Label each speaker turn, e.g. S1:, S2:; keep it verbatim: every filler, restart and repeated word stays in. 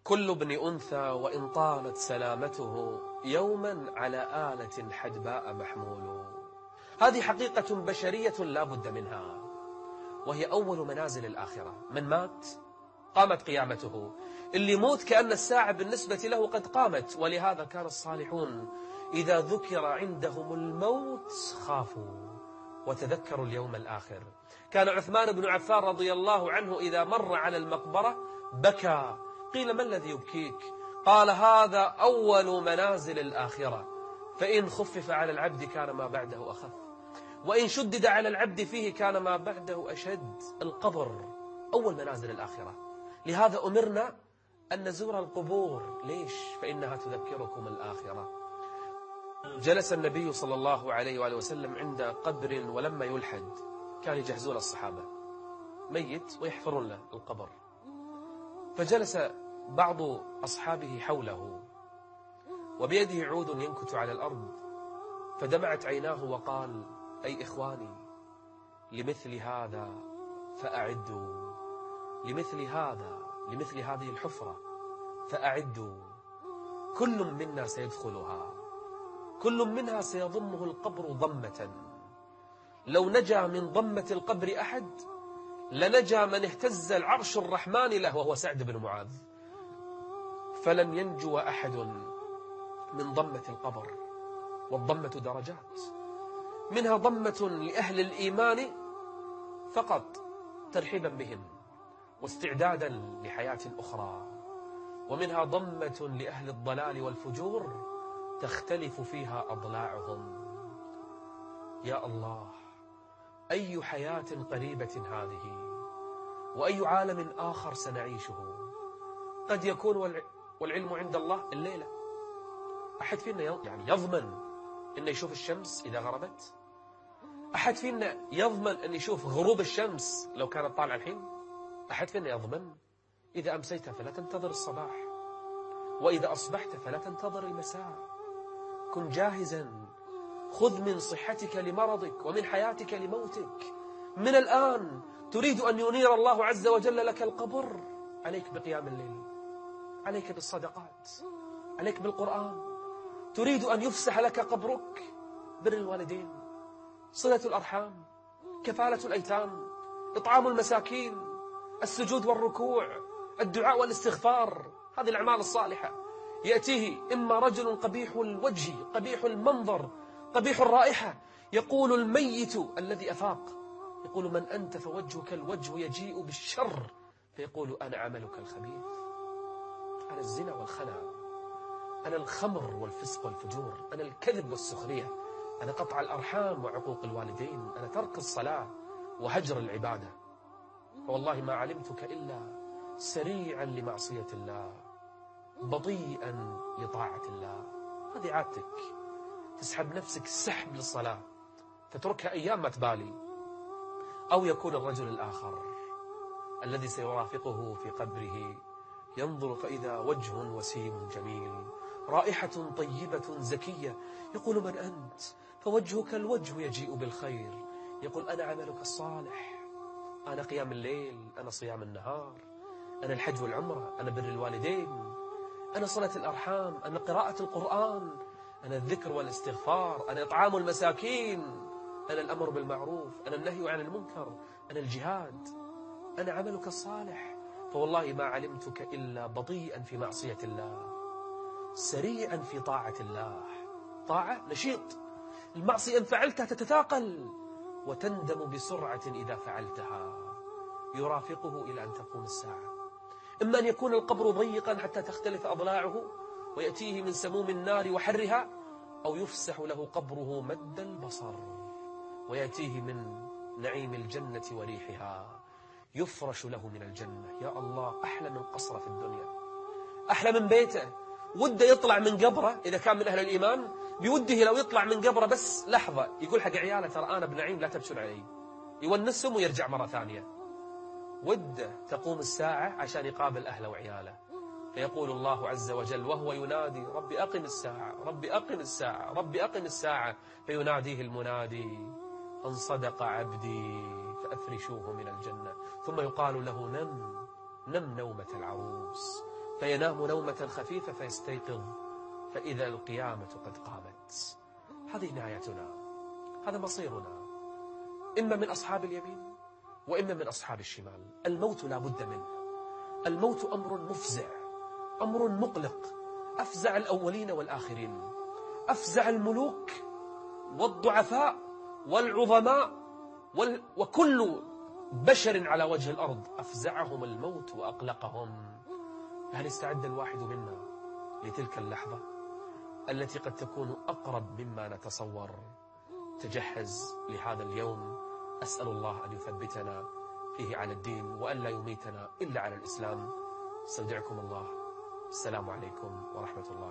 S1: كل ابن أنثى وإن طالت سلامته يوما على آلة حدباء محمول. هذه حقيقة بشرية لا بد منها، وهي أول منازل الآخرة. من مات قامت قيامته، اللي يموت كأن الساعة بالنسبة له قد قامت. ولهذا كان الصالحون إذا ذكر عندهم الموت خافوا وتذكروا اليوم الآخر. كان عثمان بن عفان رضي الله عنه إذا مر على المقبرة بكى. قيل: ما الذي يبكيك؟ قال: هذا أول منازل الآخرة، فإن خفف على العبد كان ما بعده أخف، وإن شدد على العبد فيه كان ما بعده أشد. القبر أول منازل الآخرة، لهذا أمرنا أن نزور القبور. ليش؟ فإنها تذكركم الآخرة. جلس النبي صلى الله عليه وآله وسلم عند قبر، ولما يلحد كان يجهزون الصحابة ميت ويحفرون له القبر، فجلس بعض أصحابه حوله وبيده عود ينكت على الأرض، فدمعت عيناه وقال: أي إخواني، لمثل هذا فأعدوا، لمثل هذا، لمثل هذه الحفرة فأعدوا. كل منا سيدخلها، كل منها سيضمه القبر ضمة. لو نجا من ضمة القبر أحد لنجا من اهتز العرش الرحمن له، وهو سعد بن معاذ. فلن ينجو أحد من ضمة القبر، والضمة درجات، منها ضمة لأهل الإيمان فقط ترحيبا بهم واستعدادا لحياة أخرى، ومنها ضمة لأهل الضلال والفجور تختلف فيها أضلاعهم. يا الله، أي حياة قريبة هذه، وأي عالم آخر سنعيشه. قد يكون والعلم عند الله الليلة. أحد فينا يعني يضمن أن يشوف الشمس إذا غربت؟ أحد فينا يضمن أن يشوف غروب الشمس لو كانت طالعة الحين؟ أحد فينا يضمن؟ إذا أمسيت فلا تنتظر الصباح، وإذا أصبحت فلا تنتظر المساء. كن جاهزا، خذ من صحتك لمرضك ومن حياتك لموتك من الآن. تريد أن ينير الله عز وجل لك القبر، عليك بقيام الليل، عليك بالصدقات، عليك بالقرآن. تريد أن يفسح لك قبرك، بر الوالدين، صلة الأرحام، كفالة الأيتام، إطعام المساكين، السجود والركوع، الدعاء والاستغفار. هذه الأعمال الصالحة. يأتيه إما رجل قبيح الوجه، قبيح المنظر، قبيح الرائحة، يقول الميت الذي أفاق، يقول: من أنت؟ فوجهك الوجه يجيء بالشر، فيقول: أنا عملك الخبيث، أنا الزنا والخنا، أنا الخمر والفسق والفجور، أنا الكذب والسخرية، أنا قطع الأرحام وعقوق الوالدين، أنا ترك الصلاة وهجر العبادة. فوالله ما علمتك إلا سريعا لمعصية الله، بطيئا لطاعة الله. هذه عادتك، تسحب نفسك سحب للصلاة فتركها أيام ما تبالي. أو يكون الرجل الآخر الذي سيرافقه في قبره، ينظر فإذا وجه وسيم جميل، رائحة طيبة زكية، يقول: من أنت؟ فوجهك الوجه يجيء بالخير، يقول: أنا عملك الصالح، أنا قيام الليل، أنا صيام النهار، أنا الحج والعمرة، أنا بر الوالدين، أنا صلة الأرحام، أنا قراءة القرآن، أنا الذكر والاستغفار، أنا إطعام المساكين، أنا الأمر بالمعروف، أنا النهي عن المنكر، أنا الجهاد، أنا عملك الصالح. فوالله ما علمتك إلا بطيئا في معصية الله، سريعا في طاعة الله. طاعة نشيط، المعصية إن فعلتها تتثاقل وتندم بسرعة إذا فعلتها. يرافقه إلى أن تقوم الساعة. إما أن يكون القبر ضيقا حتى تختلف أضلاعه ويأتيه من سموم النار وحرها، أو يفسح له قبره مد البصر ويأتيه من نعيم الجنة وريحها، يفرش له من الجنة. يا الله، أحلى من قصره في الدنيا، أحلى من بيته. وده يطلع من قبره إذا كان من أهل الإيمان، بوده لو يطلع من قبره بس لحظة يقول حق عياله: ترى أنا بنعيم لا تبشر علي، يونسهم ويرجع مرة ثانية. وده تقوم الساعة عشان يقابل أهله وعياله، فيقول الله عز وجل وهو ينادي: رب أقم الساعة، رب أقم الساعة، رب أقم الساعة، فيناديه المنادي: أن صدق عبدي فأفرشوه من الجنة. ثم يقال له: نم نم نومة العروس، فينام نومة خفيفة فيستيقظ فإذا القيامة قد قامت. هذه نهايتنا، هذا مصيرنا، إما من أصحاب اليمين وإما من أصحاب الشمال. الموت لا بد منه. الموت أمر مفزع، أمر مقلق، أفزع الأولين والآخرين، أفزع الملوك والضعفاء والعظماء وال... وكل بشر على وجه الأرض أفزعهم الموت وأقلقهم. هل استعد الواحد منا لتلك اللحظة التي قد تكون أقرب مما نتصور؟ تجهز لهذا اليوم. أسأل الله أن يثبتنا فيه على الدين وأن لا يميتنا إلا على الإسلام. استودعكم الله. السلام عليكم ورحمة الله.